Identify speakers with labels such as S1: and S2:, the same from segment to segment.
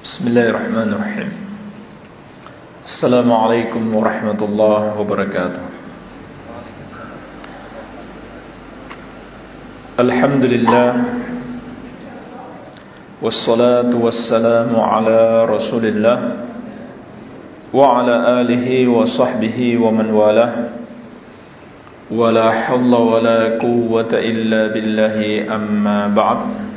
S1: Bismillahirrahmanirrahim. Assalamualaikum warahmatullahi wabarakatuh. Alhamdulillah, wassalatu wassalamu ala rasulillah wa ala alihi wa sahbihi wa man walah. Wa la hawla wa la quwwata illa billahi, amma ba'd.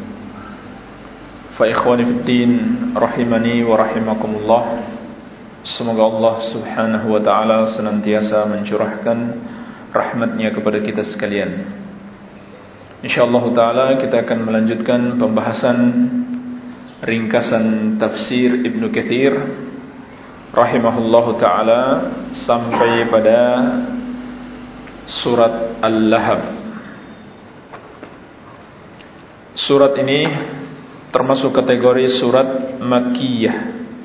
S1: Fa ikhwani fid din, rahimani wa rahimakumullah. Semoga Allah subhanahu wa ta'ala senantiasa mencurahkan rahmatnya kepada kita sekalian. InsyaAllah ta'ala kita akan melanjutkan pembahasan ringkasan tafsir Ibnu Katsir rahimahullahu ta'ala sampai pada surat Al-Lahab. Surat ini termasuk kategori surat Makkiyah,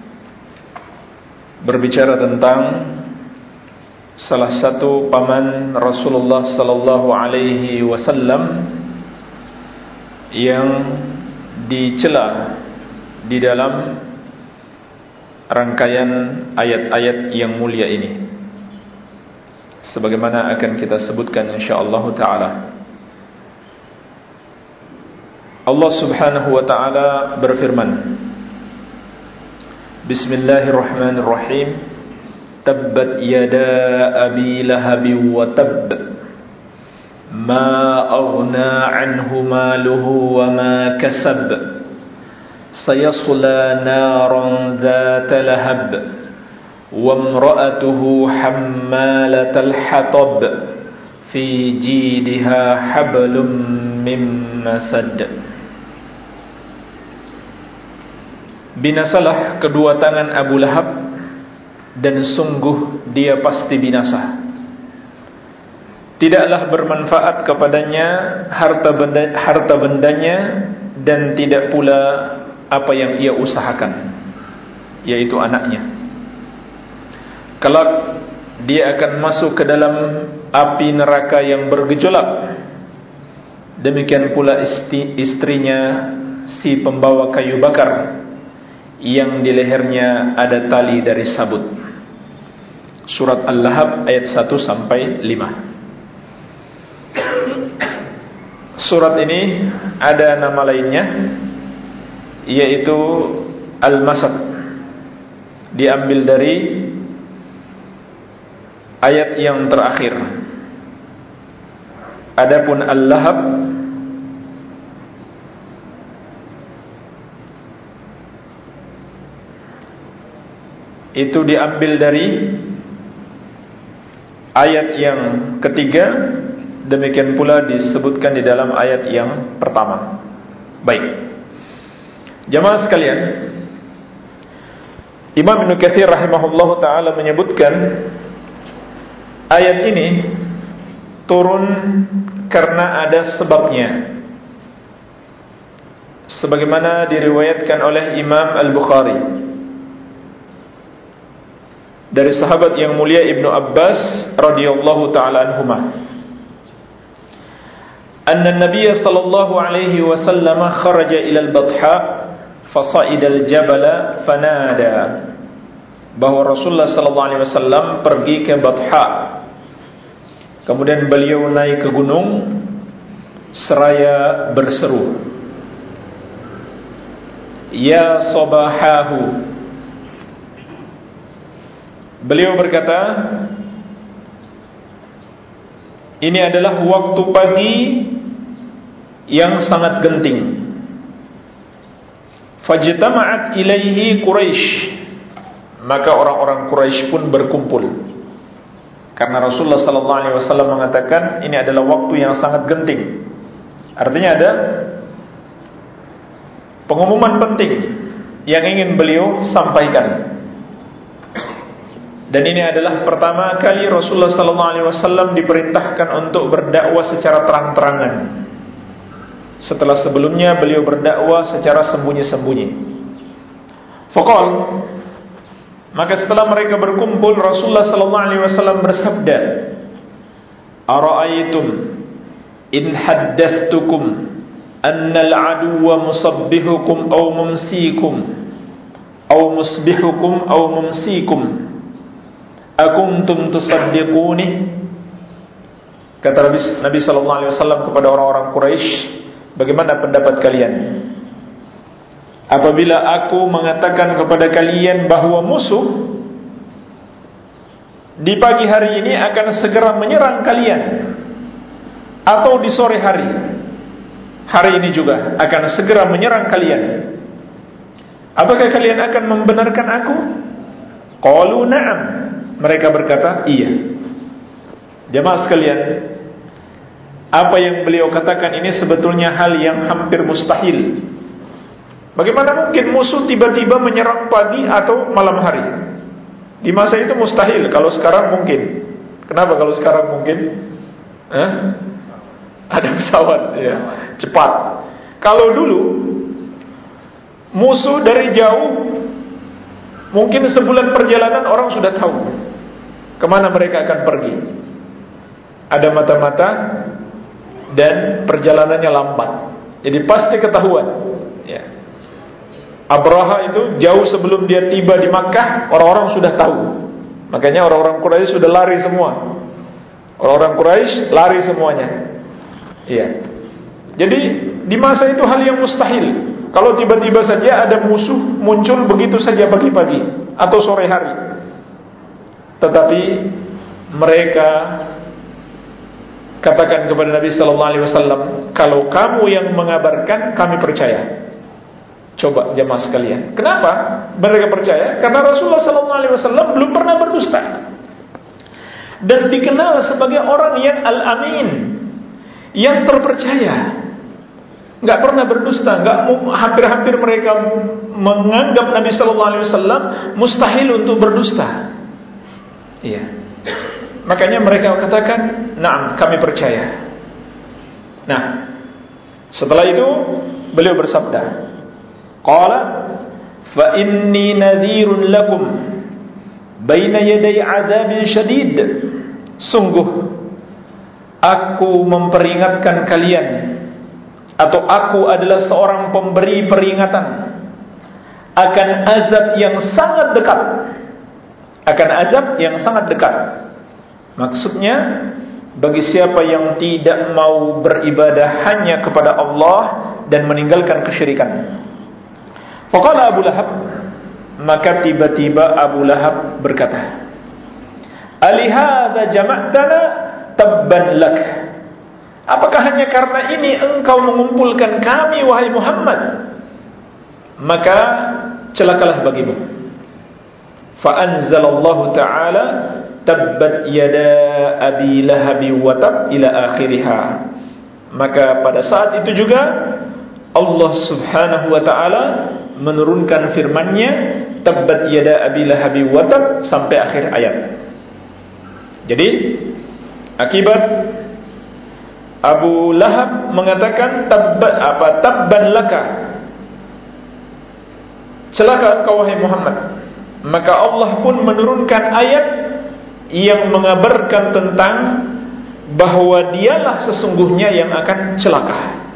S1: berbicara tentang salah satu paman Rasulullah sallallahu alaihi wasallam yang dicela di dalam rangkaian ayat-ayat yang mulia ini, sebagaimana akan kita sebutkan insyaallah ta'ala. Allah subhanahu wa ta'ala berfirman, Bismillahirrahmanirrahim. Tabbat yada abi lahabi wa tabb, ma aghna anhu maluhu wa ma kasab, sayasla naran dhata lahab, wa imra'atuhu hammalatal hatab, fi jidha hablum min masad. Binasalah kedua tangan Abu Lahab, dan sungguh dia pasti binasa. Tidaklah bermanfaat kepadanya harta bendanya, dan tidak pula apa yang ia usahakan, yaitu anaknya. Kelak dia akan masuk ke dalam api neraka yang bergejolak. Demikian pula istrinya, si pembawa kayu bakar, yang di lehernya ada tali dari sabut. Surat Al-Lahab ayat 1 sampai 5. Surat ini ada nama lainnya, yaitu Al-Masad, diambil dari ayat yang terakhir. Adapun Al-Lahab itu diambil dari ayat yang ketiga, demikian pula disebutkan di dalam ayat yang pertama. Baik, jamaah sekalian, Imam Ibnu Katsir rahimahullahu ta'ala menyebutkan ayat ini turun karena ada sebabnya, sebagaimana diriwayatkan oleh Imam Al-Bukhari dari sahabat yang mulia Ibnu Abbas radhiyallahu ta'ala anhuma, anna Nabiy sallallahu alaihi wasallam kharaja ila al-Batha fasa'ida al-jabala fanada, bahwa Rasulullah sallallahu alaihi wasallam pergi ke Batha, kemudian beliau naik ke gunung seraya berseru, ya sabahahu. Beliau berkata, ini adalah waktu pagi yang sangat genting. Fajtama'at ilaihi Quraisy, maka orang-orang Quraisy pun berkumpul, karena Rasulullah sallallahu alaihi wasallam mengatakan ini adalah waktu yang sangat genting. Artinya ada pengumuman penting yang ingin beliau sampaikan. Dan ini adalah pertama kali Rasulullah sallallahu alaihi wasallam diperintahkan untuk berdakwah secara terang-terangan, setelah sebelumnya beliau berdakwah secara sembunyi-sembunyi. Faqal, maka setelah mereka berkumpul, Rasulullah sallallahu alaihi wasallam bersabda, "Ara'aytum in haddathtukum annal aduwa musabbihukum aw mumsikum aw musbihukum aw mumsikum akuntum tusaddiquni. Kata Nabi sallallahu alaihi wasallam kepada orang-orang Quraisy, bagaimana pendapat kalian apabila aku mengatakan kepada kalian bahwa musuh di pagi hari ini akan segera menyerang kalian, atau di sore hari ini juga akan segera menyerang kalian, apakah kalian akan membenarkan aku? Qalu na'am, mereka berkata iya. Jemaah sekalian, apa yang beliau katakan ini sebetulnya hal yang hampir mustahil. Bagaimana mungkin musuh tiba-tiba menyerang pagi atau malam hari? Di masa itu mustahil, kalau sekarang mungkin. Kenapa kalau sekarang mungkin? Ada pesawat ya, cepat. Kalau dulu musuh dari jauh, mungkin sebulan perjalanan orang sudah tahu kemana mereka akan pergi. Ada mata-mata dan perjalanannya lambat, jadi pasti ketahuan ya. Abraha itu jauh sebelum dia tiba di Makkah, orang-orang sudah tahu. Makanya orang-orang Quraisy sudah lari semua. Orang-orang Quraisy lari semuanya. Iya. Jadi di masa itu hal yang mustahil. Kalau tiba-tiba saja ada musuh muncul begitu saja pagi-pagi atau sore hari. Tetapi mereka katakan kepada Nabi sallallahu alaihi wasallam, kalau kamu yang mengabarkan, kami percaya. Coba jemaah sekalian, kenapa mereka percaya? Karena Rasulullah sallallahu alaihi wasallam belum pernah berdusta dan dikenal sebagai orang yang al-amin, yang terpercaya, enggak pernah berdusta. Hampir-hampir mereka menganggap Nabi sallallahu alaihi wasallam mustahil untuk berdusta. Iya. Makanya mereka katakan, "Na'am, kami percaya." Nah, setelah itu beliau bersabda, qala fa inni nadhirun lakum baina yaday adzabin syadid. Sungguh aku memperingatkan kalian, atau aku adalah seorang pemberi peringatan akan azab yang sangat dekat. Akan azab yang sangat dekat. Maksudnya bagi siapa yang tidak mau beribadah hanya kepada Allah dan meninggalkan kesyirikan. Faqala Abu Lahab, maka tiba-tiba Abu Lahab berkata, alihadza jama'tana tabban lak. Apakah hanya karena ini engkau mengumpulkan kami, wahai Muhammad? Maka celakalah bagimu. Fa anzalallahu ta'ala tabbat yada abi lahabi wa tab ila akhiriha. Maka pada saat itu juga Allah subhanahu wa ta'ala menurunkan firman-Nya, tabbat yada abi lahabi wa tab, sampai akhir ayat. Jadi akibat Abu Lahab mengatakan tabban laka, celaka engkau wahai Muhammad, maka Allah pun menurunkan ayat yang mengabarkan tentang bahwa dialah sesungguhnya yang akan celaka.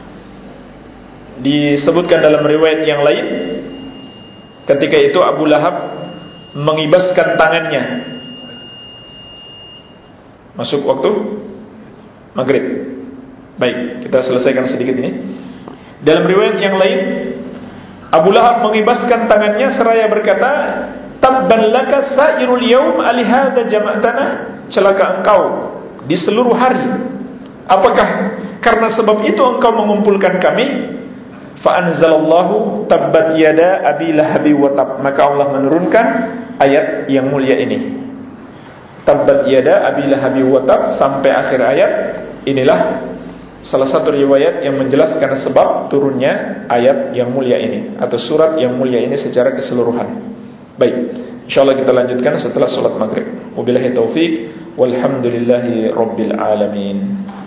S1: Disebutkan dalam riwayat yang lain, ketika itu Abu Lahab mengibaskan tangannya. Masuk waktu maghrib. Baik, kita selesaikan sedikit ini. Dalam riwayat yang lain, Abu Lahab mengibaskan tangannya seraya berkata, tabban laka sairul yaum alihada jama'tana. Celaka engkau di seluruh hari. Apakah karena sebab itu engkau mengumpulkan kami? Fa anzalallahu tabbat yada abi lahabi wa tab. Maka Allah menurunkan ayat yang mulia ini, tabbat yada abi lahabi wa tab, sampai akhir ayat. Inilah salah satu riwayat yang menjelaskan sebab turunnya ayat yang mulia ini, atau surat yang mulia ini secara keseluruhan. Baik, insyaallah kita lanjutkan setelah salat maghrib. Wabillahi taufik, walhamdulillahi rabbil alamin.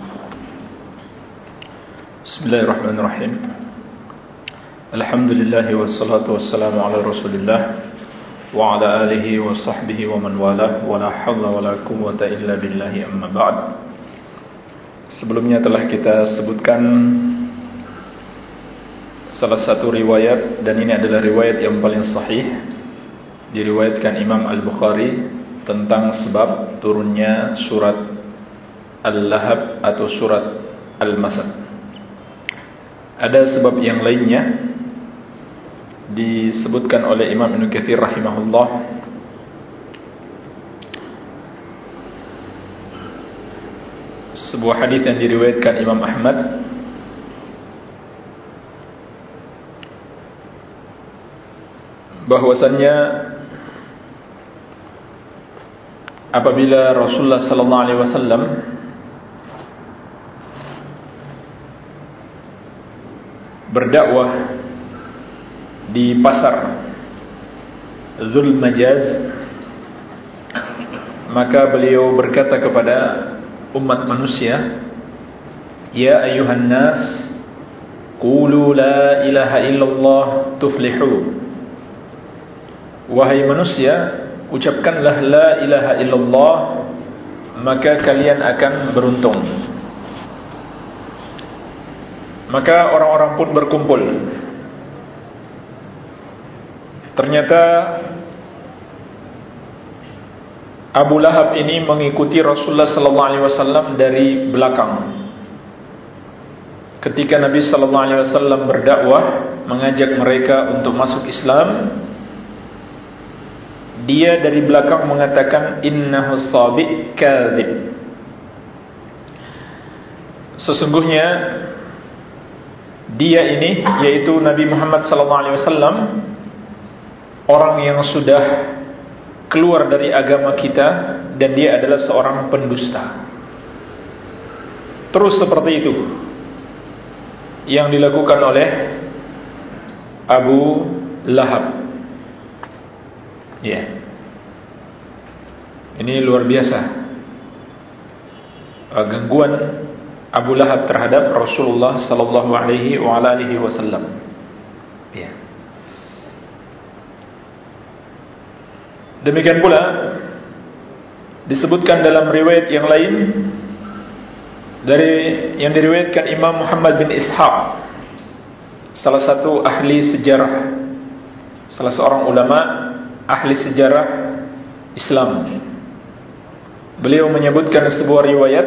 S1: Bismillahirrahmanirrahim. Alhamdulillahi wassalatu wassalamu ala rasulillah wa ala alihi wa sahbihi wa man walah, wa la hawla wa la quwwata illa billahi, amma ba'd. Sebelumnya telah kita sebutkan salah satu riwayat, dan ini adalah riwayat yang paling sahih diriwayatkan Imam Al-Bukhari tentang sebab turunnya surat Al-Lahab atau surat Al-Masad. Ada sebab yang lainnya disebutkan oleh Imam Ibn Katsir rahimahullah. Sebuah hadis yang diriwayatkan Imam Ahmad bahwasannya apabila Rasulullah sallallahu alaihi wasallam berdakwah di pasar Dzul Majaz, maka beliau berkata kepada umat manusia, "Ya ayuhan nas, qulu la ilaha illallah tuflihu." Wahai manusia, ucapkanlah la ilaha illallah, maka kalian akan beruntung. Maka orang-orang pun berkumpul. Ternyata Abu Lahab ini mengikuti Rasulullah sallallahu alaihi wasallam dari belakang. Ketika Nabi sallallahu alaihi wasallam berdakwah, mengajak mereka untuk masuk Islam, dia dari belakang mengatakan, "Innahu sabiq kadzib." Sesungguhnya dia ini, yaitu Nabi Muhammad sallallahu alaihi wasallam, orang yang sudah keluar dari agama kita, dan dia adalah seorang pendusta. Terus seperti itu yang dilakukan oleh Abu Lahab. Ya, ini luar biasa gangguan Abu Lahab terhadap Rasulullah sallallahu alaihi wasallam. Ya. Demikian pula disebutkan dalam riwayat yang lain dari yang diriwayatkan Imam Muhammad bin Ishaq, salah satu ahli sejarah, salah seorang ulama ahli sejarah Islam. Beliau menyebutkan sebuah riwayat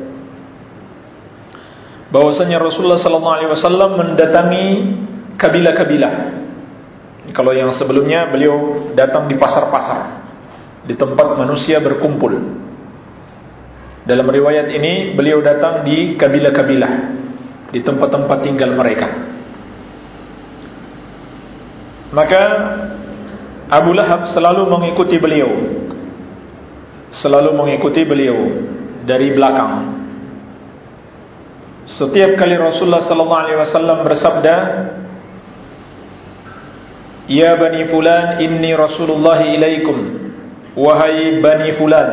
S1: bahwasanya Rasulullah sallallahu alaihi wasallam mendatangi kabilah-kabilah. Kalau yang sebelumnya beliau datang di pasar-pasar, di tempat manusia berkumpul. Dalam riwayat ini beliau datang di kabilah-kabilah, di tempat-tempat tinggal mereka. Maka Abu Lahab selalu mengikuti beliau, selalu mengikuti beliau dari belakang. Setiap kali Rasulullah sallallahu alaihi wasallam bersabda, "Ya bani fulan, inni Rasulullah ilaikum." Wahai bani fulan,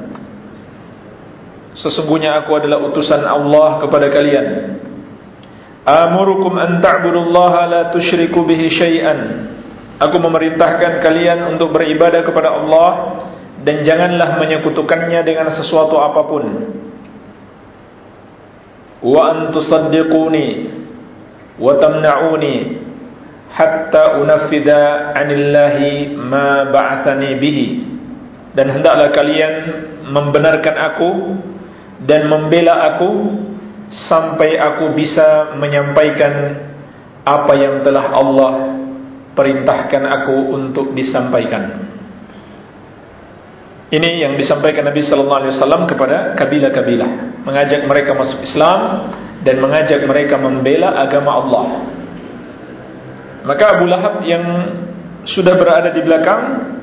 S1: sesungguhnya aku adalah utusan Allah kepada kalian. Amurukum an ta'budullaha la tusyriku bihi syai'an. Aku memerintahkan kalian untuk beribadah kepada Allah dan janganlah menyekutukannya dengan sesuatu apapun. Wa an tusaddiquni wa tamna'uni hatta unafida 'anillahi ma ba'athani bihi. Dan hendaklah kalian membenarkan aku dan membela aku sampai aku bisa menyampaikan apa yang telah Allah perintahkan aku untuk disampaikan. Ini yang disampaikan Nabi sallallahu alaihi wasallam kepada kabilah-kabilah, mengajak mereka masuk Islam dan mengajak mereka membela agama Allah. Maka Abu Lahab yang sudah berada di belakang,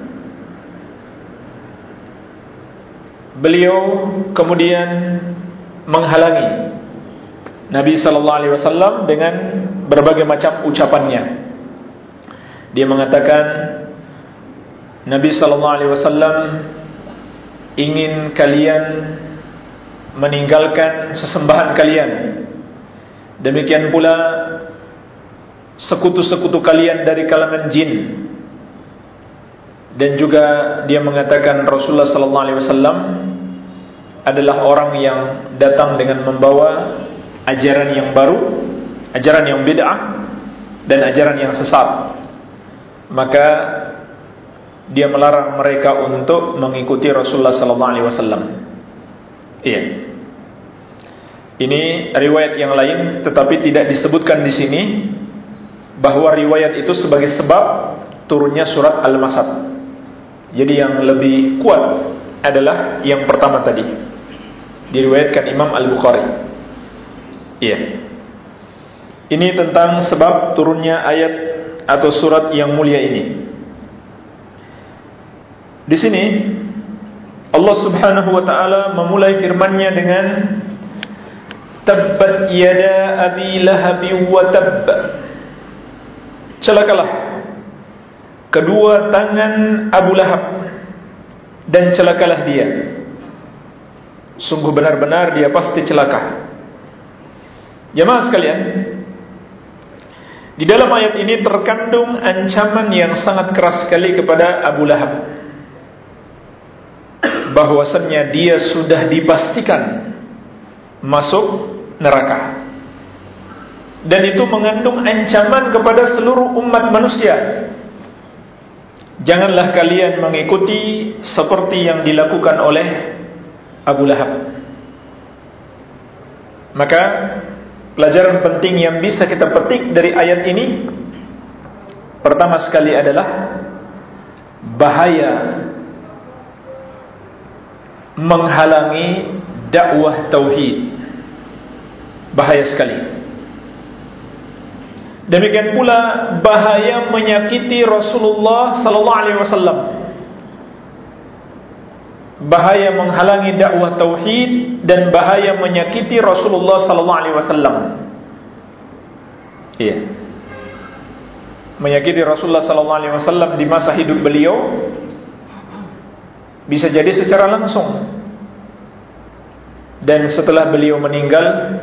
S1: beliau kemudian menghalangi Nabi sallallahu alaihi wasallam dengan berbagai macam ucapannya. Dia mengatakan, Nabi sallallahu alaihi wasallam ingin kalian meninggalkan sesembahan kalian. Demikian pula sekutu-sekutu kalian dari kalangan jin. Dan juga dia mengatakan Rasulullah sallallahu alaihi wasallam adalah orang yang datang dengan membawa ajaran yang baru, ajaran yang bid'ah dan ajaran yang sesat. Maka dia melarang mereka untuk mengikuti Rasulullah sallallahu alaihi wasallam. Iya. Ini riwayat yang lain, tetapi tidak disebutkan di sini bahwa riwayat itu sebagai sebab turunnya surat Al-Masad. Jadi yang lebih kuat adalah yang pertama tadi, diriwayatkan Imam Al-Bukhari. Iya. Ini tentang sebab turunnya ayat atau surat yang mulia ini. Di sini Allah Subhanahu wa taala memulai firman-Nya dengan tabbat yada abi lahab wa tabb. Celakalah kedua tangan Abu Lahab dan celakalah dia. Sungguh benar-benar dia pasti celaka. Jemaah sekalian, di dalam ayat ini terkandung ancaman yang sangat keras sekali kepada Abu Lahab, bahwasannya dia sudah dipastikan masuk neraka. Dan itu mengandung ancaman kepada seluruh umat manusia. Janganlah kalian mengikuti seperti yang dilakukan oleh Abu Lahab. Maka pelajaran penting yang bisa kita petik dari ayat ini, pertama sekali adalah bahaya menghalangi dakwah tauhid. Bahaya sekali. Demikian pula bahaya menyakiti Rasulullah sallallahu alaihi wasallam. Bahaya menghalangi dakwah tauhid dan bahaya menyakiti Rasulullah sallallahu alaihi wasallam. Iya. Menyakiti Rasulullah sallallahu alaihi wasallam di masa hidup beliau bisa jadi secara langsung. Dan setelah beliau meninggal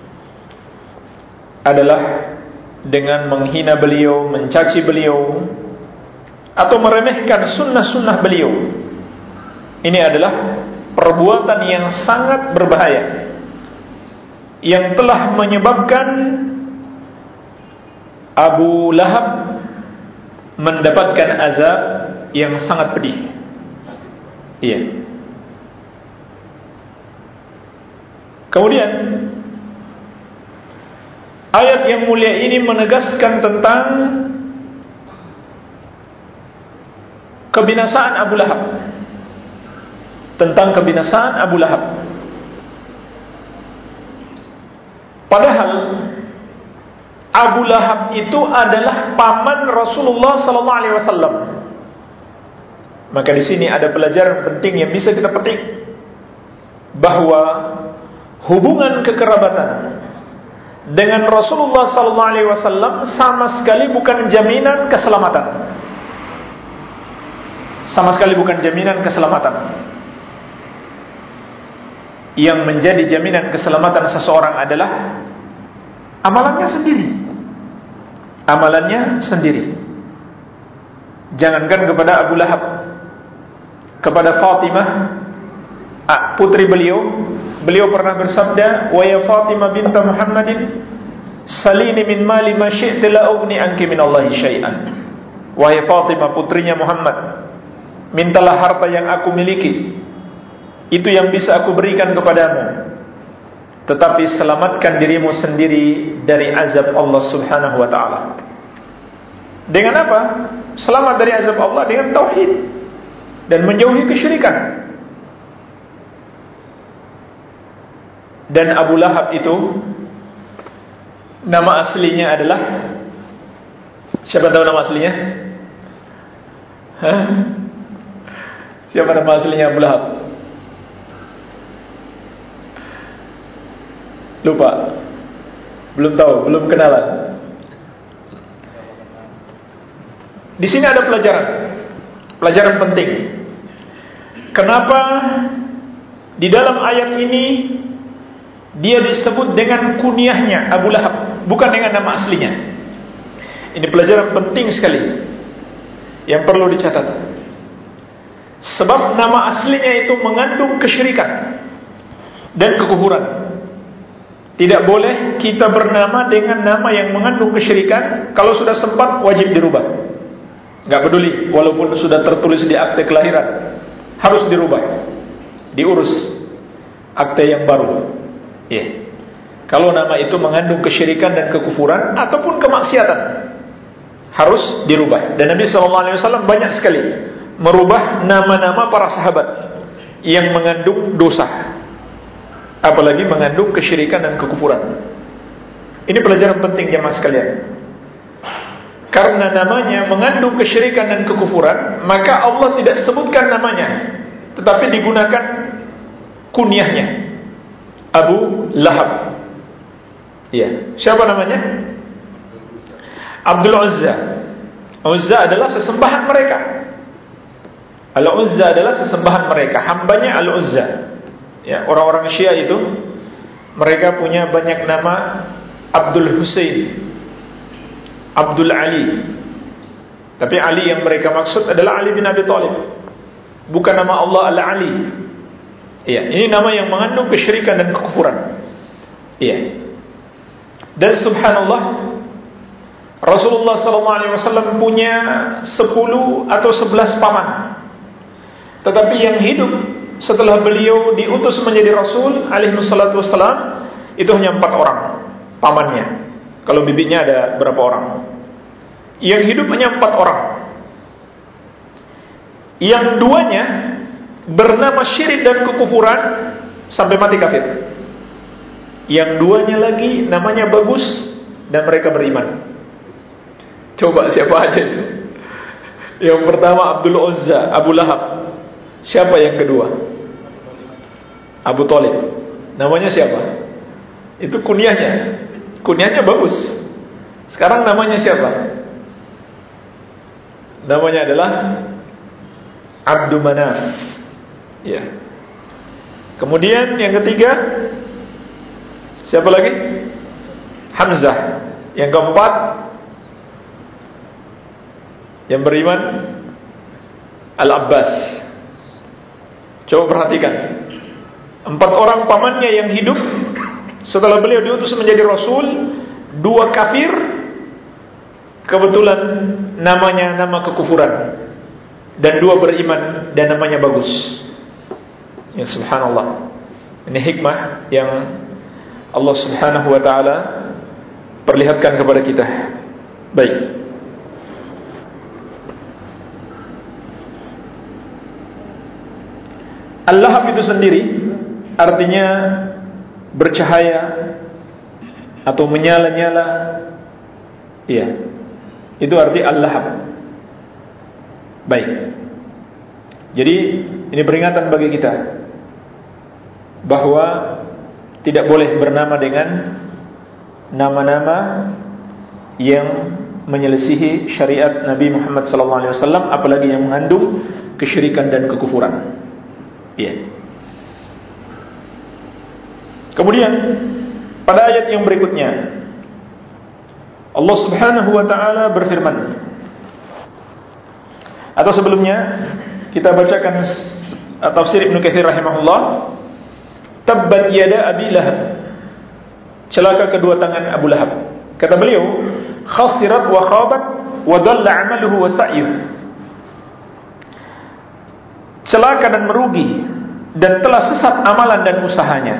S1: adalah dengan menghina beliau, mencaci beliau, atau meremehkan sunnah-sunnah beliau. Ini adalah perbuatan yang sangat berbahaya, yang telah menyebabkan Abu Lahab mendapatkan azab yang sangat pedih. Iya. Kemudian ayat yang mulia ini menegaskan tentang kebinasaan Abu Lahab. Tentang kebinasaan Abu Lahab. Padahal Abu Lahab itu adalah paman Rasulullah sallallahu alaihi wasallam. Maka di sini ada pelajaran penting yang bisa kita petik, bahwa hubungan kekerabatan dengan Rasulullah sallallahu alaihi wasallam sama sekali bukan jaminan keselamatan. Sama sekali bukan jaminan keselamatan. Yang menjadi jaminan keselamatan seseorang adalah amalannya sendiri. Amalannya sendiri. Jangankan kepada Abu Lahab, kepada Fatimah, putri beliau pernah bersabda, "Wa ya Fatimah binta Muhammadin, salini min mali ma syi'ti la ughni anki min Allahi syai'an." Wahai Fatimah, putrinya Muhammad, mintalah harta yang aku miliki, itu yang bisa aku berikan kepadamu, tetapi selamatkan dirimu sendiri dari azab Allah Subhanahu wa ta'ala. Dengan apa? Selamat dari azab Allah dengan tauhid dan menjauhi kesyirikan. Dan Abu Lahab itu nama aslinya adalah, siapa tahu nama aslinya? Siapa nama aslinya Abu Lahab? Lupa. Belum tahu, belum kenalan. Di sini ada pelajaran penting. Kenapa di dalam ayat ini dia disebut dengan kunyahnya Abu Lahab, bukan dengan nama aslinya? Ini pelajaran penting sekali yang perlu dicatat. Sebab nama aslinya itu mengandung kesyirikan dan kekufuran. Tidak boleh kita bernama dengan nama yang mengandung kesyirikan. Kalau sudah sempat, wajib dirubah. Nggak peduli, walaupun sudah tertulis di akte kelahiran, harus dirubah, diurus akte yang baru. Ya. Kalau nama itu mengandung kesyirikan dan kekufuran ataupun kemaksiatan, harus dirubah. Dan Nabi SAW banyak sekali merubah nama-nama para sahabat yang mengandung dosa, apalagi mengandung kesyirikan dan kekufuran. Ini pelajaran penting jemaah sekalian. Karena namanya mengandung kesyirikan dan kekufuran, maka Allah tidak sebutkan namanya, tetapi digunakan kunyahnya, Abu Lahab. Ya, siapa namanya? Abdul Uzza. Uzza adalah sesembahan mereka. Al-Uzza adalah sesembahan mereka, hambanya Al-Uzza. Ya, orang-orang Syiah itu mereka punya banyak nama: Abdul Husain, Abdul Ali. Tapi Ali yang mereka maksud adalah Ali bin Abi Thalib, bukan nama Allah Al-Ali. Iya, ini nama yang mengandung kesyirikan dan kekufuran. Iya. Dan subhanallah, Rasulullah SAW punya 10 atau 11 paman. Tetapi yang hidup setelah beliau diutus menjadi Rasul alaihi wassalatu wassalam, itu hanya 4 orang pamannya. Kalau bibitnya ada berapa orang? Yang hidup hanya 4 orang. Yang 2-nya bernama syirik dan kekufuran sampai mati kafir. Yang 2-nya lagi namanya bagus dan mereka beriman. Coba siapa aja itu? Yang pertama Abdul Uzza, Abu Lahab. Siapa yang kedua? Abu Thalib. Namanya siapa? Itu kunyahnya. Kunyahnya bagus. Sekarang namanya siapa? Namanya adalah Abdul Manaf. Ya. Kemudian yang ketiga, siapa lagi? Hamzah. Yang keempat, yang beriman, Al-Abbas. Coba perhatikan, 4 orang pamannya yang hidup setelah beliau diutus menjadi Rasul, 2 kafir, kebetulan namanya nama kekufuran, dan 2 beriman dan namanya bagus. Ya subhanallah. Ini hikmah yang Allah subhanahu wa ta'ala perlihatkan kepada kita. Baik. Al-Lahab itu sendiri artinya bercahaya atau menyala-nyala. Iya, itu arti Al-Lahab. Baik. Jadi ini peringatan bagi kita bahwa tidak boleh bernama dengan nama-nama yang menyelisihi syariat Nabi Muhammad SAW, apalagi yang mengandung kesyirikan dan kekufuran. Ya. Kemudian pada ayat yang berikutnya Allah Subhanahu wa ta'ala berfirman, atau sebelumnya kita bacakan tafsir Ibnu Katsir rahimahullah, tabbat yada Abi Lahab, celaka kedua tangan Abu Lahab. Kata beliau, khasirat wa khabat wa dhalla 'amaluhu wa sa'yuhu, celaka dan merugi dan telah sesat amalan dan usahanya.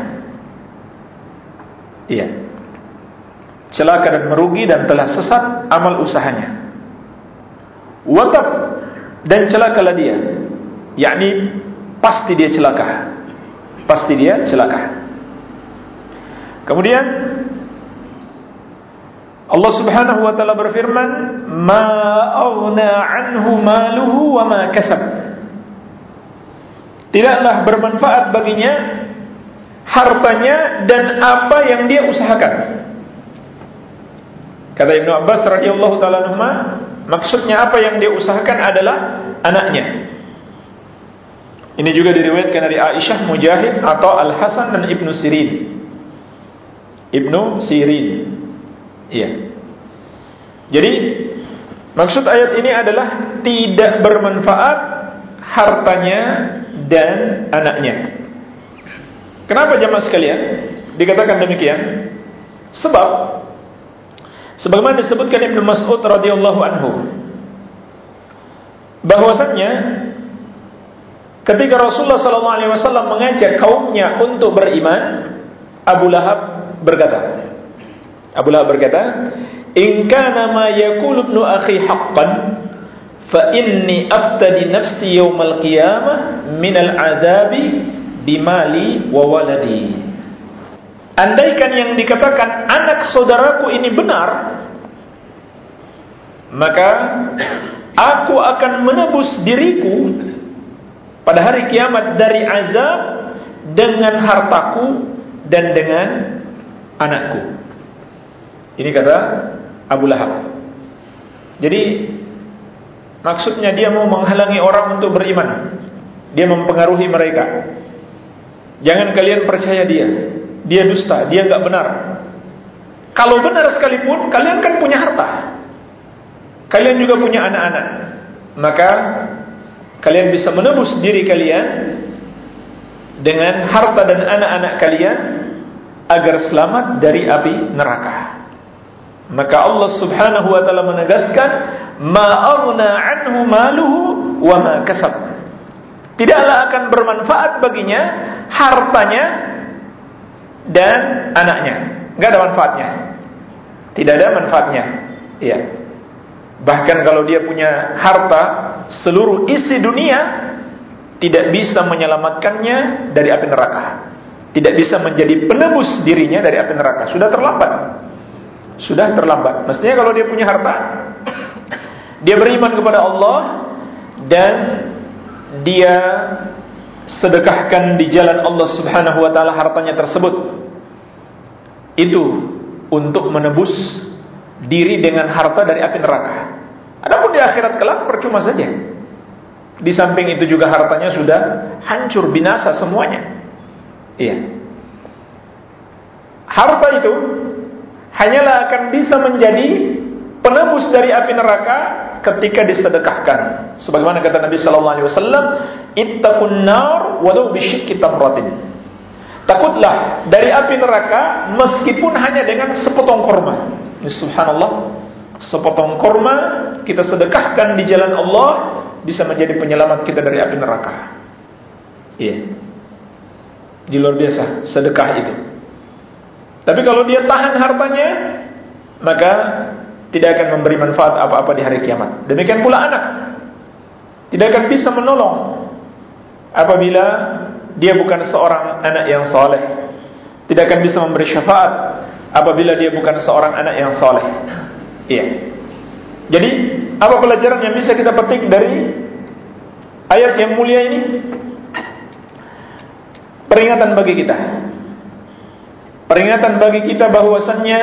S1: Iya, celaka dan merugi dan telah sesat amal usahanya. Watab, dan celakalah dia, yakni pasti dia celaka, pasti dia celaka. Kemudian Allah Subhanahu wa ta'ala berfirman, ma aghna anhu maluhu wa ma kasab, tidaklah bermanfaat baginya hartanya dan apa yang dia usahakan. Kata Ibnu Abbas radhiyallahu ta'ala anhuma, maksudnya apa yang dia usahakan adalah anaknya. Ini juga diriwayatkan dari Aisyah, Mujahid atau Al-Hasan dan Ibnu Sirin. Ibnu Sirin. Iya. Jadi maksud ayat ini adalah tidak bermanfaat hartanya dan anaknya. Kenapa jemaah sekalian dikatakan demikian? Sebab sebagaimana disebutkan Ibnu Mas'ud radhiyallahu anhu, bahwasannya ketika Rasulullah SAW mengajak kaumnya untuk beriman, Abu Lahab berkata, "In kana ma yaqulu ibnu akhi haqqan, fa inni aftadi nafsi yaumal qiyamah minal azabi bimali wa waladi." Andaikan yang dikatakan anak saudaraku ini benar, maka aku akan menebus diriku pada hari kiamat dari azab dengan hartaku dan dengan anakku. Ini kata Abu Lahab. Jadi maksudnya dia mau menghalangi orang untuk beriman. Dia mempengaruhi mereka. Jangan kalian percaya dia. Dia dusta, dia enggak benar. Kalau benar sekalipun, kalian kan punya harta. Kalian juga punya anak-anak. Maka kalian bisa menebus diri kalian dengan harta dan anak-anak kalian agar selamat dari api neraka. Maka Allah Subhanahu wa taala menegaskan, "Ma aghna anhu maluhu wa ma kasab." Tidaklah akan bermanfaat baginya hartanya dan anaknya. Enggak ada manfaatnya. Tidak ada manfaatnya. Iya. Bahkan kalau dia punya harta seluruh isi dunia, tidak bisa menyelamatkannya dari api neraka. Tidak bisa menjadi penebus dirinya dari api neraka. Sudah terlambat. Mestinya kalau dia punya harta, dia beriman kepada Allah dan dia sedekahkan di jalan Allah Subhanahu wa taala hartanya tersebut. Itu untuk menebus diri dengan harta dari api neraka. Adapun di akhirat kelak percuma saja. Di samping itu juga hartanya sudah hancur binasa semuanya. Iya. Harta itu hanyalah akan bisa menjadi penebus dari api neraka ketika disedekahkan. Sebagaimana kata Nabi sallallahu alaihi wasallam, "Ittaqun nar walau bisyikki tamratin." Takutlah dari api neraka meskipun hanya dengan sepotong kurma. Subhanallah, sepotong kurma kita sedekahkan di jalan Allah bisa menjadi penyelamat kita dari api neraka. Iya. Di luar biasa sedekah itu. Tapi kalau dia tahan hartanya, maka tidak akan memberi manfaat apa-apa di hari kiamat. Demikian pula anak, tidak akan bisa menolong apabila dia bukan seorang anak yang saleh. Tidak akan bisa memberi syafaat apabila dia bukan seorang anak yang saleh. Iya. Jadi, apa pelajaran yang bisa kita petik dari ayat yang mulia ini? Peringatan bagi kita. Peringatan bagi kita bahwasannya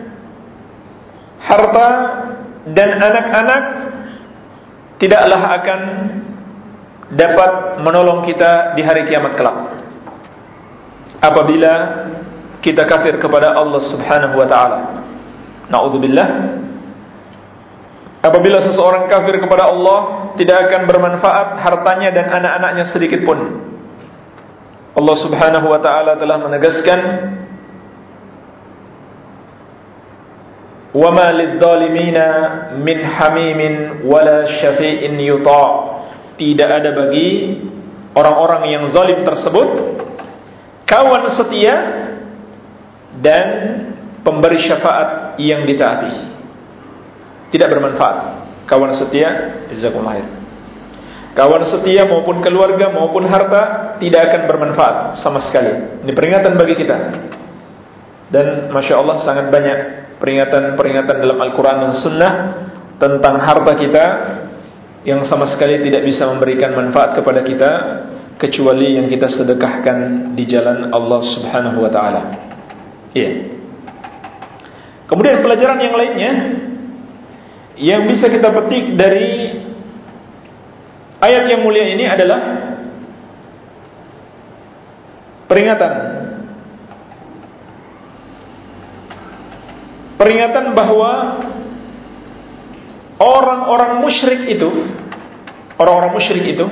S1: harta dan anak-anak tidaklah akan dapat menolong kita di hari kiamat kelak apabila kita kafir kepada Allah Subhanahu wa taala. Na'udzubillah. Apabila seseorang kafir kepada Allah, tidak akan bermanfaat hartanya dan anak-anaknya sedikit pun. Allah Subhanahu wa taala telah menegaskan, "Wa ma lidzalimina min hamimin wala syafi'in yuta'." Tidak ada bagi orang-orang yang zalim tersebut kawan setia dan pemberi syafaat yang ditaati. Tidak bermanfaat. Kawan setia, jazakumullah khair. Kawan setia maupun keluarga maupun harta tidak akan bermanfaat sama sekali. Ini peringatan bagi kita. Dan Masya Allah sangat banyak peringatan-peringatan dalam Al-Quran dan Sunnah tentang harta kita yang sama sekali tidak bisa memberikan manfaat kepada kita kecuali yang kita sedekahkan di jalan Allah Subhanahu wa taala. Iya. Kemudian pelajaran yang lainnya yang bisa kita petik dari ayat yang mulia ini adalah peringatan bahwa orang-orang musyrik itu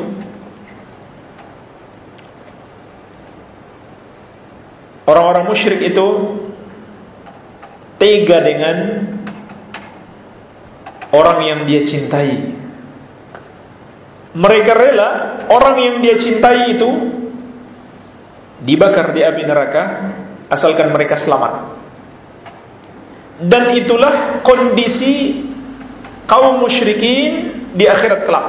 S1: tega dengan orang yang dia cintai. Mereka rela orang yang dia cintai itu dibakar di api neraka asalkan mereka selamat. Dan itulah kondisi kaum musyrikin di akhirat kelak.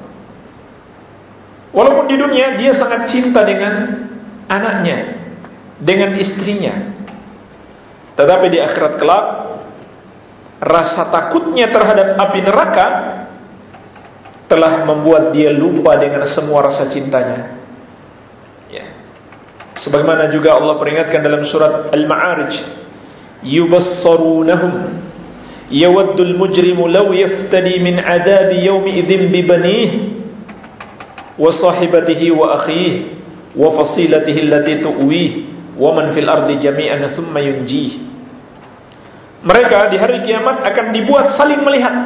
S1: Walaupun di dunia dia sangat cinta dengan anaknya, dengan istrinya, tetapi di akhirat kelak rasa takutnya terhadap api neraka telah membuat dia lupa dengan semua rasa cintanya. Ya. Sebagaimana juga Allah peringatkan dalam surat Al-Ma'arij, yubassarunahum yawaddul mujrimu law yaftadi min adabi yawmi idzin bibanihi wa sahibatihi wa akhihi wa fasilatihi allati tu'wihi wa man fil ardi jami'an thumma yunjih. Mereka di hari kiamat akan dibuat saling melihat.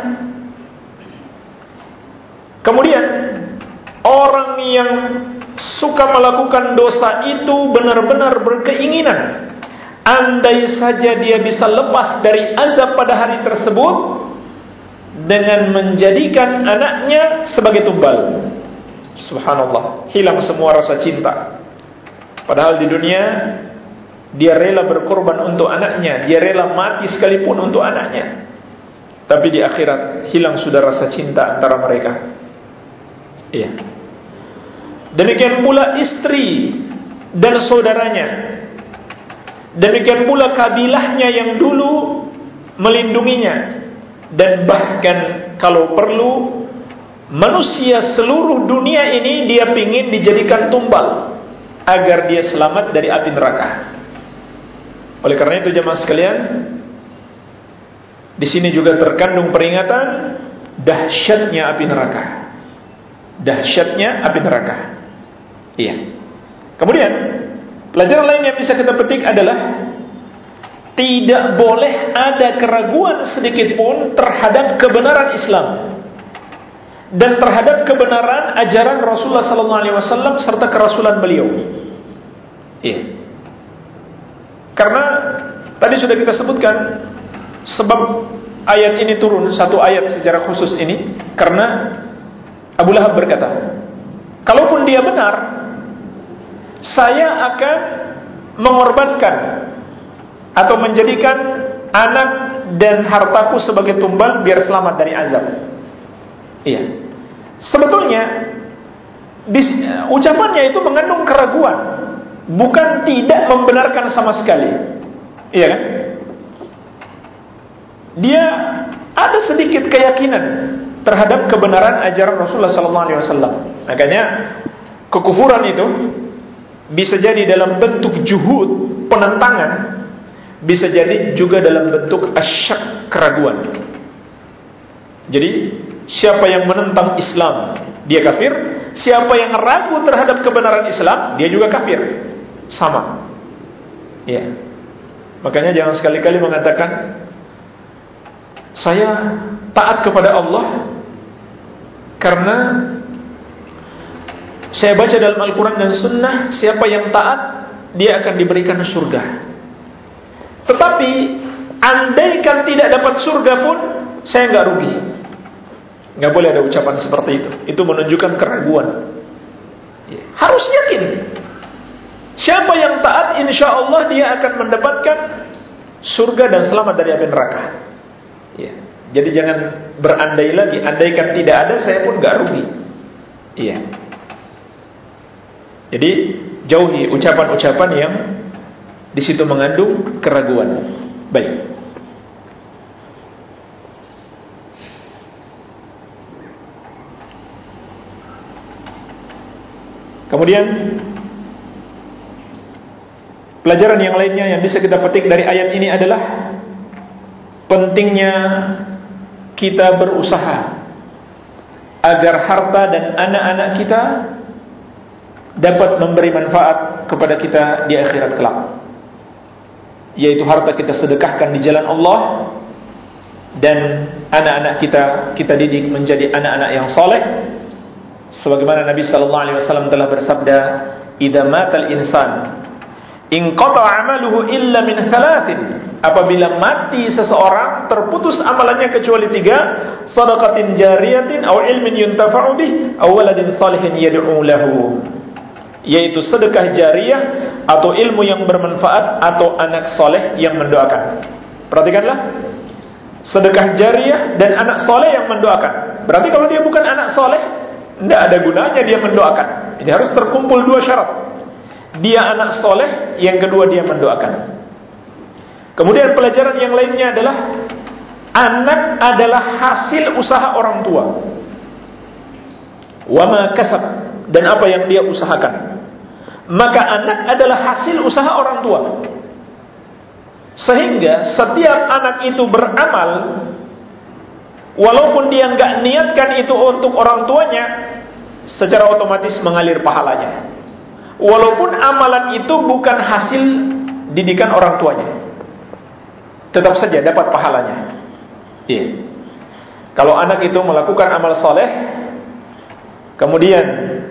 S1: Kemudian orang yang suka melakukan dosa itu benar-benar berkeinginan, andai saja dia bisa lepas dari azab pada hari tersebut dengan menjadikan anaknya sebagai tumbal. Subhanallah, hilang semua rasa cinta. Padahal di dunia dia rela berkorban untuk anaknya, dia rela mati sekalipun untuk anaknya. Tapi di akhirat hilang sudah rasa cinta antara mereka. Iya. Demikian pula istri dan saudaranya. Demikian pula kabilahnya yang dulu melindunginya. Dan bahkan kalau perlu manusia seluruh dunia ini dia ingin dijadikan tumbal agar dia selamat dari api neraka. Oleh karena itu jemaah sekalian, di sini juga terkandung peringatan dahsyatnya api neraka. Dahsyatnya api neraka. Iya. Kemudian pelajaran lain yang bisa kita petik adalah tidak boleh ada keraguan sedikit pun terhadap kebenaran Islam dan terhadap kebenaran ajaran Rasulullah SAW serta kerasulan beliau. Iya. Karena tadi sudah kita sebutkan sebab ayat ini turun, satu ayat secara khusus ini, karena Abu Lahab berkata, kalaupun dia benar, saya akan mengorbankan atau menjadikan anak dan hartaku sebagai tumbal biar selamat dari azab. Iya. Sebetulnya ucapannya itu mengandung keraguan, bukan tidak membenarkan sama sekali. Iya kan? Dia ada sedikit keyakinan terhadap kebenaran ajaran Rasulullah SAW. Makanya kekufuran itu bisa jadi dalam bentuk juhud, penentangan, bisa jadi juga dalam bentuk asyak, keraguan. Jadi siapa yang menentang Islam dia kafir, siapa yang ragu terhadap kebenaran Islam dia juga kafir. Sama. Ya. Makanya jangan sekali-kali mengatakan saya taat kepada Allah karena saya baca dalam Al-Quran dan Sunnah, siapa yang taat dia akan diberikan surga. Tetapi andaikan tidak dapat surga pun saya enggak rugi. Enggak boleh ada ucapan seperti itu. Itu menunjukkan keraguan. Harus yakin. Siapa yang taat, insya Allah dia akan mendapatkan surga dan selamat dari api neraka. Ya. Jadi jangan berandai lagi. Andaikan tidak ada, saya pun enggak rugi. Iya. Jadi jauhi ucapan-ucapan yang di situ mengandung keraguan. Baik. Kemudian pelajaran yang lainnya yang bisa kita petik dari ayat ini adalah pentingnya kita berusaha agar harta dan anak-anak kita dapat memberi manfaat kepada kita di akhirat kelak, yaitu harta kita sedekahkan di jalan Allah dan anak-anak kita didik menjadi anak-anak yang soleh. Sebagaimana Nabi sallallahu alaihi wasallam telah bersabda, "Idza matal insan In qata'a 'amaluhu illa min thalathin. Apabila mati seseorang, terputus amalannya kecuali 3, shadaqatin jariyatin aw ilmin yuntafa'u bih aw waladin shalihin yad'u lahu. Yaitu sedekah jariyah atau ilmu yang bermanfaat atau anak soleh yang mendoakan. Perhatikanlah, sedekah jariyah dan anak soleh yang mendoakan. Berarti kalau dia bukan anak soleh, tidak ada gunanya dia mendoakan. Ini harus terkumpul 2 syarat. Dia anak soleh, yang kedua dia mendoakan. Kemudian pelajaran yang lainnya adalah anak adalah hasil usaha orang tua. Wa ma kasab, dan apa yang dia usahakan. Maka anak adalah hasil usaha orang tua. Sehingga setiap anak itu beramal, walaupun dia nggak niatkan itu untuk orang tuanya, secara otomatis mengalir pahalanya. Walaupun amalan itu bukan hasil didikan orang tuanya, tetap saja dapat pahalanya. Iya. Kalau anak itu melakukan amal soleh, kemudian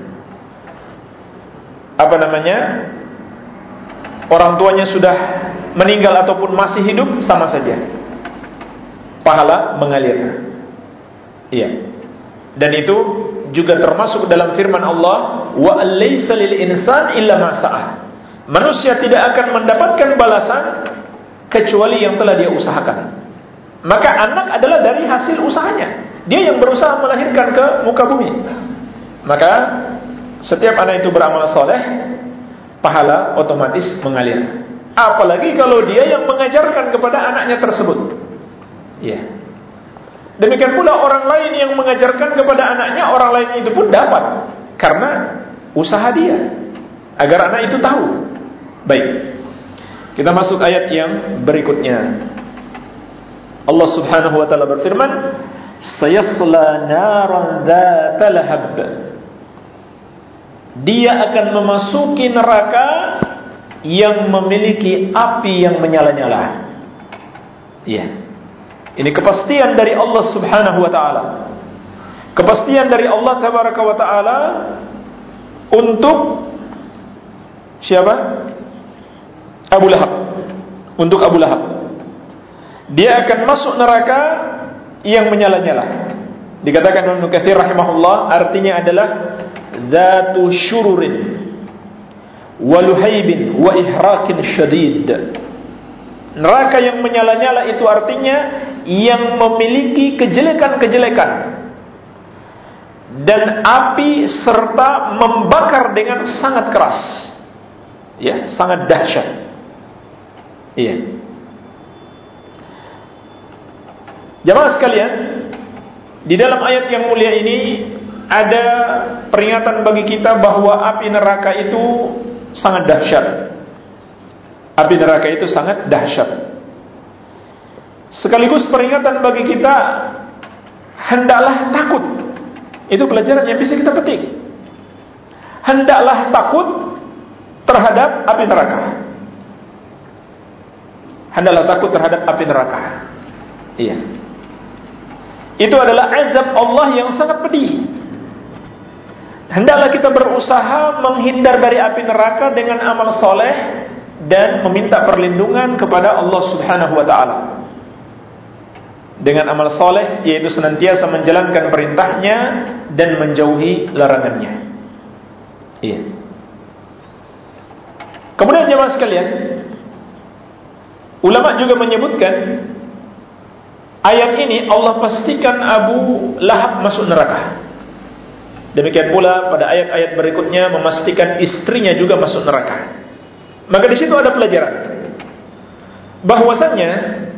S1: orang tuanya sudah meninggal ataupun masih hidup, sama saja pahala mengalir. Iya. Dan itu juga termasuk dalam firman Allah, wa alaysa lil insan illa ma sa'ah. Manusia tidak akan mendapatkan balasan kecuali yang telah dia usahakan. Maka anak adalah dari hasil usahanya. Dia yang berusaha melahirkan ke muka bumi. Maka setiap anak itu beramal soleh, pahala otomatis mengalir. Apalagi kalau dia yang mengajarkan kepada anaknya tersebut. Ya. Demikian pula orang lain yang mengajarkan kepada anaknya, orang lain itu pun dapat, karena usaha dia, agar anak itu tahu. Baik, kita masuk ayat yang berikutnya. Allah subhanahu wa ta'ala berfirman, sayasla naran dzata lahab. Dia akan memasuki neraka yang memiliki api yang menyala-nyala. Iya. Ini kepastian dari Allah subhanahu wa ta'ala. Kepastian dari Allah tabaraka wa ta'ala untuk siapa? Abu Lahab. Untuk Abu Lahab. Dia akan masuk neraka yang menyala-nyala. Dikatakan Ibnu Katsir rahimahullah, artinya adalah zatu syururin wa luhaibin wa ihraqin syadid. Neraka yang menyala-nyala itu artinya yang memiliki kejelekan-kejelekan dan api serta membakar dengan sangat keras. Ya, sangat dahsyat. Iya. Jamaah sekalian, di dalam ayat yang mulia ini ada peringatan bagi kita bahwa api neraka itu sangat dahsyat. Api neraka itu sangat dahsyat. Sekaligus peringatan bagi kita, hendaklah takut. Itu pelajaran yang bisa kita petik. Hendaklah takut terhadap api neraka. Hendaklah takut terhadap api neraka. Iya. Itu adalah azab Allah yang sangat pedih. Hendaklah kita berusaha menghindar dari api neraka dengan amal soleh dan meminta perlindungan kepada Allah subhanahu wa ta'ala. Dengan amal soleh, yaitu senantiasa menjalankan perintahnya dan menjauhi larangannya. Iya. Kemudian jemaah sekalian, ulama juga menyebutkan ayat ini Allah pastikan Abu Lahab masuk neraka. Demikian pula pada ayat-ayat berikutnya memastikan istrinya juga masuk neraka. Maka di situ ada pelajaran bahwasannya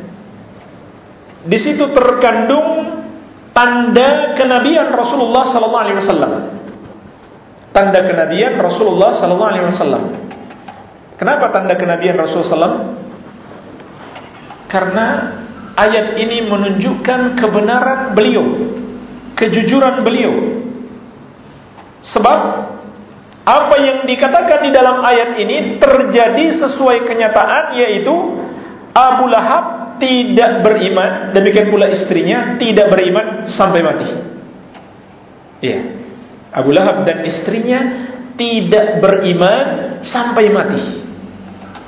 S1: di situ terkandung tanda kenabian Rasulullah sallallahu alaihi wasallam. Tanda kenabian Rasulullah sallallahu alaihi wasallam. Kenapa tanda kenabian Rasulullah sallallahu? Karena ayat ini menunjukkan kebenaran beliau, kejujuran beliau. Sebab apa yang dikatakan di dalam ayat ini terjadi sesuai kenyataan, yaitu Abu Lahab tidak beriman, demikian pula istrinya tidak beriman sampai mati. Iya, Abu Lahab dan istrinya tidak beriman sampai mati.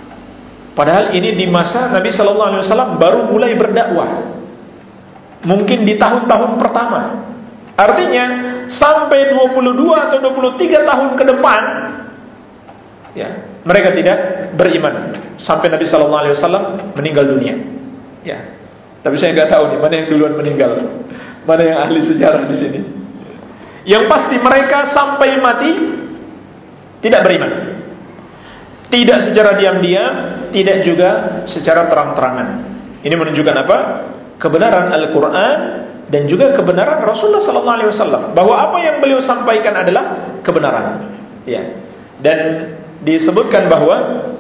S1: Padahal ini di masa Nabi Sallallahu Alaihi Wasallam baru mulai berdakwah, mungkin di tahun-tahun pertama. Artinya sampai 22 atau 23 tahun ke depan, ya, mereka tidak beriman sampai Nabi Sallallahu Alaihi Wasallam meninggal dunia. Ya, tapi saya nggak tahu nih mana yang duluan meninggal, mana yang ahli sejarah di sini. Yang pasti mereka sampai mati tidak beriman. Tidak secara diam-diam, tidak juga secara terang-terangan. Ini menunjukkan apa? Kebenaran Al-Quran dan juga kebenaran Rasulullah Sallallahu Alaihi Wasallam, bahwa apa yang beliau sampaikan adalah kebenaran. Ya. Dan disebutkan bahwa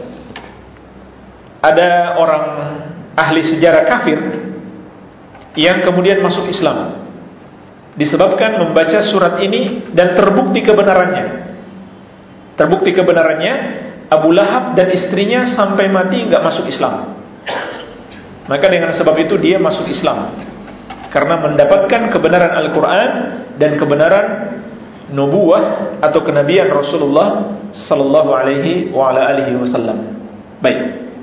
S1: ada orang ahli sejarah kafir yang kemudian masuk Islam disebabkan membaca surat ini, dan terbukti kebenarannya. Terbukti kebenarannya, Abu Lahab dan istrinya sampai mati enggak masuk Islam. Maka dengan sebab itu dia masuk Islam, karena mendapatkan kebenaran Al-Quran dan kebenaran nubuwah atau kenabian Rasulullah Sallallahu Alaihi Wasallam. Baik.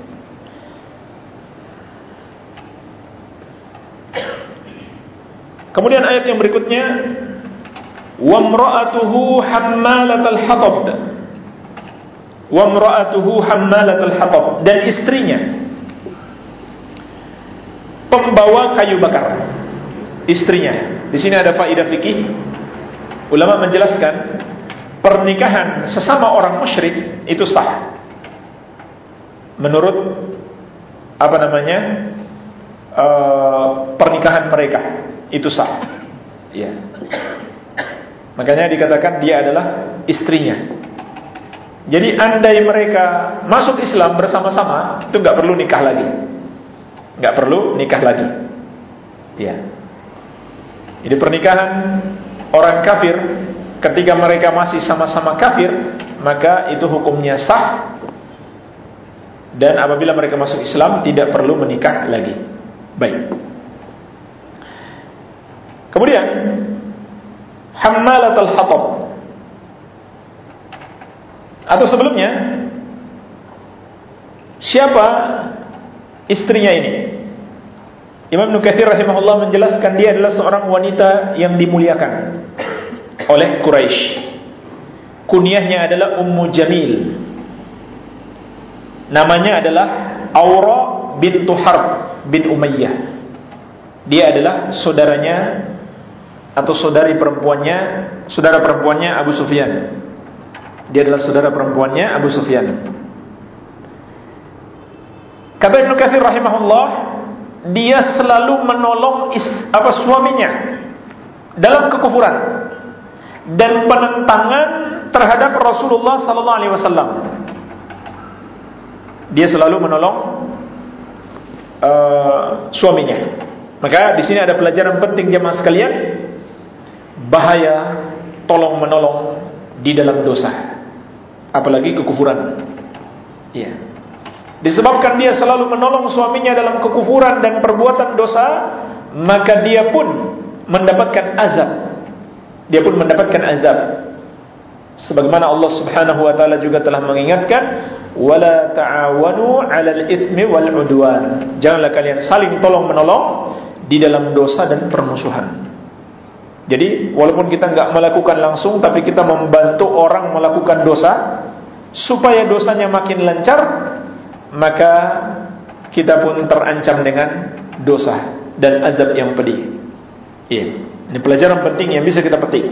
S1: Kemudian ayat yang berikutnya, wamra'atuhu hammalatal hatab. Wamra'atuhu hammalatal hatab, dan istrinya pembawa kayu bakar. Istrinya. Di sini ada faedah fikih. Ulama menjelaskan pernikahan sesama orang musyrik itu sah. Menurut pernikahan mereka itu sah. Ya. Makanya dikatakan dia adalah istrinya. Jadi andai mereka masuk Islam bersama-sama, itu nggak perlu nikah lagi. Nggak perlu nikah lagi. Ya. Jadi pernikahan orang kafir ketika mereka masih sama-sama kafir, maka itu hukumnya sah. Dan apabila mereka masuk Islam, tidak perlu menikah lagi. Baik. Kemudian hammalatul hatab, atau sebelumnya, siapa istrinya ini? Imam Ibnu Katsir rahimahullah menjelaskan dia adalah seorang wanita yang dimuliakan oleh Quraisy. Kunyahnya adalah Ummu Jamil. Namanya adalah Aura bintu Harb bin Umayyah. Dia adalah saudaranya atau saudara perempuannya Abu Sufyan. Dia adalah saudara perempuannya Abu Sufyan. Kata Ibnu Katsir rahimahullah, dia selalu menolong suaminya dalam kekufuran dan penentangan terhadap Rasulullah sallallahu alaihi wasallam. Dia selalu menolong suaminya. Maka di sini ada pelajaran penting jemaah sekalian, bahaya tolong menolong di dalam dosa, apalagi kekufuran. Ya. Disebabkan dia selalu menolong suaminya dalam kekufuran dan perbuatan dosa, maka dia pun mendapatkan azab. Dia pun mendapatkan azab. Sebagaimana Allah Subhanahu wa taala juga telah mengingatkan, wala ta'awanu 'alal itsmi wal 'udwan. Janganlah kalian saling tolong-menolong di dalam dosa dan permusuhan. Jadi walaupun kita enggak melakukan langsung, tapi kita membantu orang melakukan dosa supaya dosanya makin lancar, maka kita pun terancam dengan dosa dan azab yang pedih. Iya. Ini pelajaran penting yang bisa kita petik.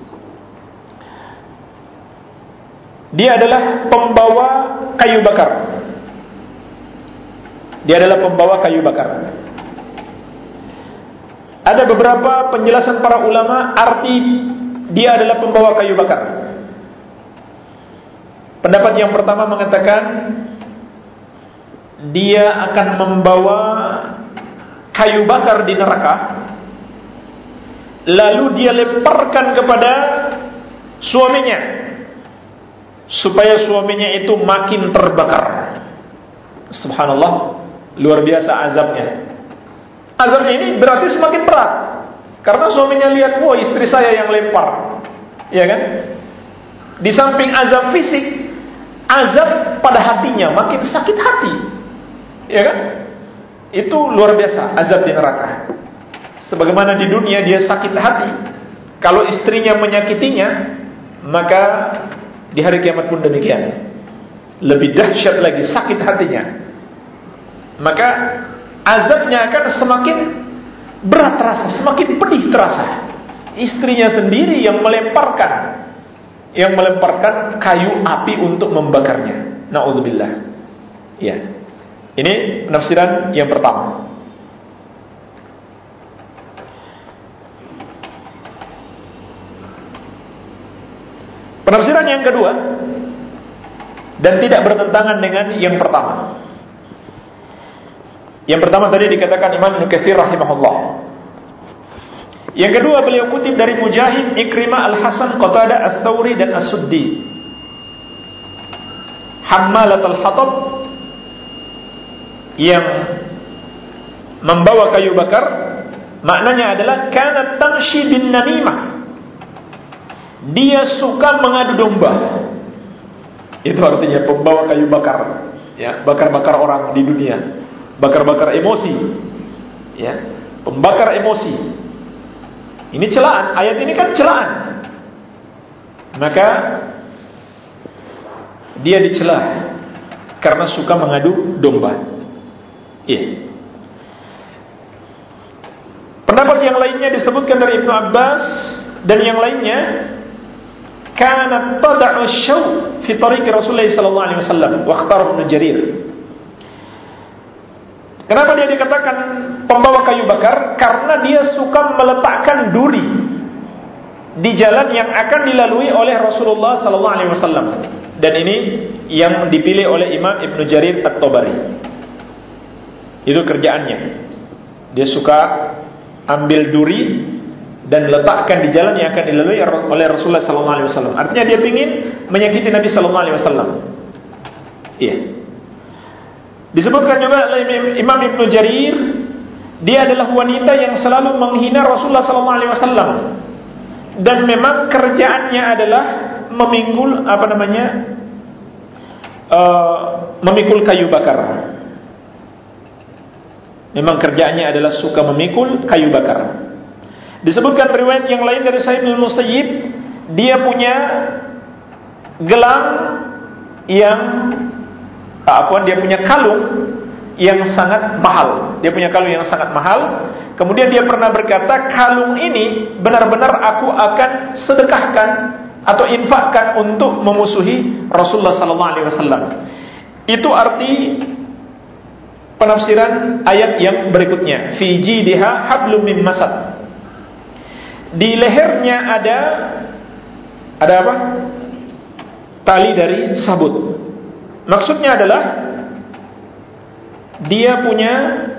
S1: Dia adalah pembawa kayu bakar. Dia adalah pembawa kayu bakar. Ada beberapa penjelasan para ulama arti dia adalah pembawa kayu bakar. Pendapat yang pertama mengatakan dia akan membawa kayu bakar di neraka, lalu dia lemparkan kepada suaminya supaya suaminya itu makin terbakar. Subhanallah, luar biasa azabnya. Azabnya ini berarti semakin berat, karena suaminya lihat, wah istri saya yang lempar, ya kan? Di samping azab fisik, azab pada hatinya, makin sakit hati. Ya kan? Itu luar biasa azab di neraka. Sebagaimana di dunia dia sakit hati kalau istrinya menyakitinya, maka di hari kiamat pun demikian. Lebih dahsyat lagi sakit hatinya. Maka azabnya akan semakin berat terasa, semakin pedih terasa. Istrinya sendiri yang melemparkan kayu api untuk membakarnya. Na'udzubillah. Ya. Ini penafsiran yang pertama. Penafsiran yang kedua, dan tidak bertentangan dengan yang pertama. Yang pertama tadi dikatakan Imam Ibnu Katsir rahimahullah. Yang kedua beliau kutip dari Mujahid, Ikrimah, Al-Hasan, Qatadah, Ats-Tsauri dan As-Suddi. Hammalatul Hatab, yang membawa kayu bakar, maknanya adalah kanat tamshi bin namimah. Dia suka mengadu domba. Itu artinya pembawa kayu bakar, ya, bakar-bakar orang di dunia, bakar-bakar emosi, ya, pembakar emosi. Ini celaan, ayat ini kan celaan. Maka dia dicela karena suka mengadu domba. Iya. Pendapat yang lainnya disebutkan dari Ibnu Abbas dan yang lainnya, kanat tad'u syaw fi tariq Rasulullah sallallahu alaihi wasallam wa ikhtara Ibnu Jarir. Kenapa dia dikatakan pembawa kayu bakar? Karena dia suka meletakkan duri di jalan yang akan dilalui oleh Rasulullah sallallahu alaihi wasallam. Dan ini yang dipilih oleh Imam Ibnu Jarir At-Tabari. Itu kerjaannya. Dia suka ambil duri dan letakkan di jalan yang akan dilalui oleh Rasulullah sallallahu alaihi wasallam. Artinya dia ingin menyakiti Nabi sallallahu alaihi wasallam. Iya. Disebutkan juga oleh Imam Ibnu Jarir, dia adalah wanita yang selalu menghina Rasulullah sallallahu alaihi wasallam. Dan memang kerjaannya adalah memikul memikul kayu bakar. Memang kerjaannya adalah suka memikul kayu bakar. Disebutkan riwayat yang lain dari Sa'id bin Musayyib, dia punya gelang yang dia punya kalung yang sangat mahal. Dia punya kalung yang sangat mahal. Kemudian dia pernah berkata, kalung ini benar-benar aku akan sedekahkan atau infakkan untuk memusuhi Rasulullah sallallahu alaihi wasallam. Itu arti penafsiran ayat yang berikutnya, fi jidha hablum min masad. Di lehernya ada apa? Tali dari sabut. Maksudnya adalah dia punya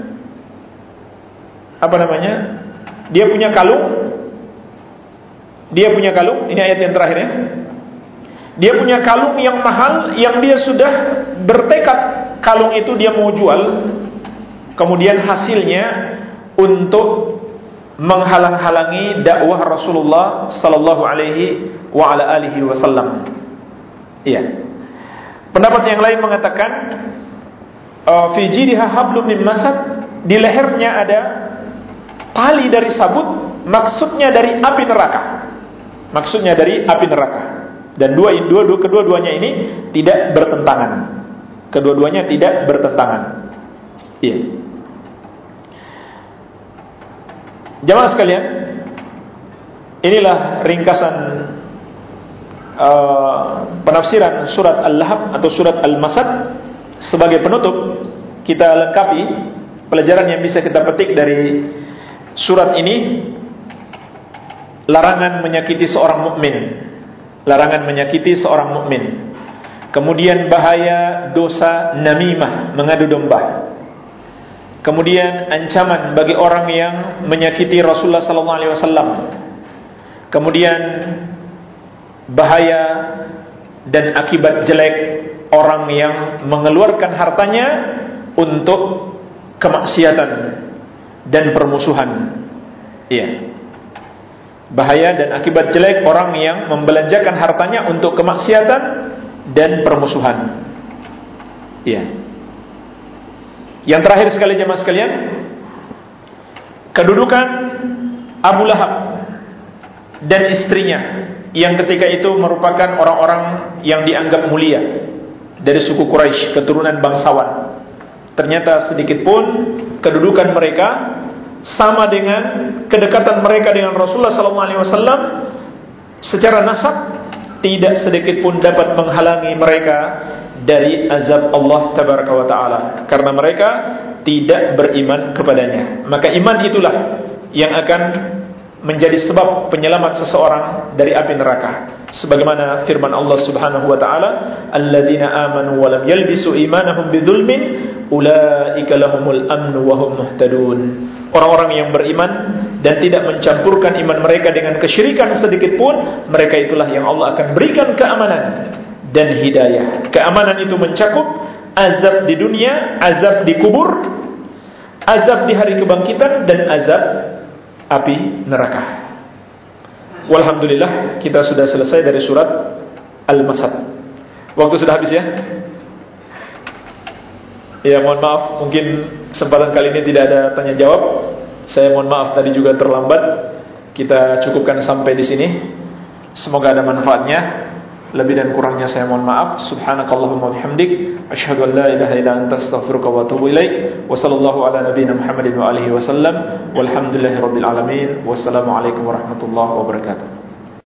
S1: dia punya kalung. Dia punya kalung, ini ayat yang terakhir ya. Dia punya kalung yang mahal yang dia sudah bertekad kalung itu dia mau jual. Kemudian hasilnya untuk menghalang-halangi dakwah Rasulullah sallallahu alaihi wa ala alihi wasallam. Iya. Pendapat yang lain mengatakan fi jidha hablum min masad, di lehernya ada tali dari sabut, maksudnya dari api neraka. Maksudnya dari api neraka. Dan kedua-duanya ini tidak bertentangan. Kedua-duanya tidak bertentangan. Iya. Jamaah sekalian, inilah ringkasan penafsiran surat Al-Lahab atau surat Al-Masad. Sebagai penutup, kita lengkapi pelajaran yang bisa kita petik dari surat ini. Larangan menyakiti seorang mukmin. Larangan menyakiti seorang mukmin. Kemudian bahaya dosa namimah, mengadu domba. Kemudian ancaman bagi orang yang menyakiti Rasulullah sallallahu alaihi wasallam. Kemudian bahaya dan akibat jelek orang yang mengeluarkan hartanya untuk kemaksiatan dan permusuhan. Iya. Bahaya dan akibat jelek orang yang membelanjakan hartanya untuk kemaksiatan dan permusuhan. Iya. Yang terakhir sekali jemaah sekalian, kedudukan Abu Lahab dan istrinya yang ketika itu merupakan orang-orang yang dianggap mulia dari suku Quraisy, keturunan bangsawan. Ternyata sedikit pun kedudukan mereka sama dengan kedekatan mereka dengan Rasulullah SAW secara nasab, tidak sedikit pun dapat menghalangi mereka dari azab Allah Tabaraka wa Ta'ala, karena mereka tidak beriman kepadanya. Maka iman itulah yang akan menjadi sebab penyelamat seseorang dari api neraka. Sebagaimana firman Allah Subhanahu wa taala, "Alladzina amanu wa lam yalbisu imanahum bidzulmin, ulaika lahumul amnu wa hum muhtadun." Orang-orang yang beriman dan tidak mencampurkan iman mereka dengan kesyirikan sedikit pun, mereka itulah yang Allah akan berikan keamanan dan hidayah. Keamanan itu mencakup azab di dunia, azab di kubur, azab di hari kebangkitan, dan azab api neraka. Walhamdulillah, kita sudah selesai dari surat Al-Masad. Waktu sudah habis ya? Ya, mohon maaf, mungkin kesempatan kali ini tidak ada tanya jawab. Saya mohon maaf tadi juga terlambat. Kita cukupkan sampai di sini. Semoga ada manfaatnya. Lebih dan kurangnya saya mohon maaf. Subhanakallahumma bihamdik, asyhadu an la ilaha illa anta, astaghfiruka wa atubu ilaik. Wa sallallahu ala nabiyyina Muhammadin wa alihi wasallam. Walhamdulillahirabbil alamin. Wassalamu alaikum warahmatullahi wabarakatuh.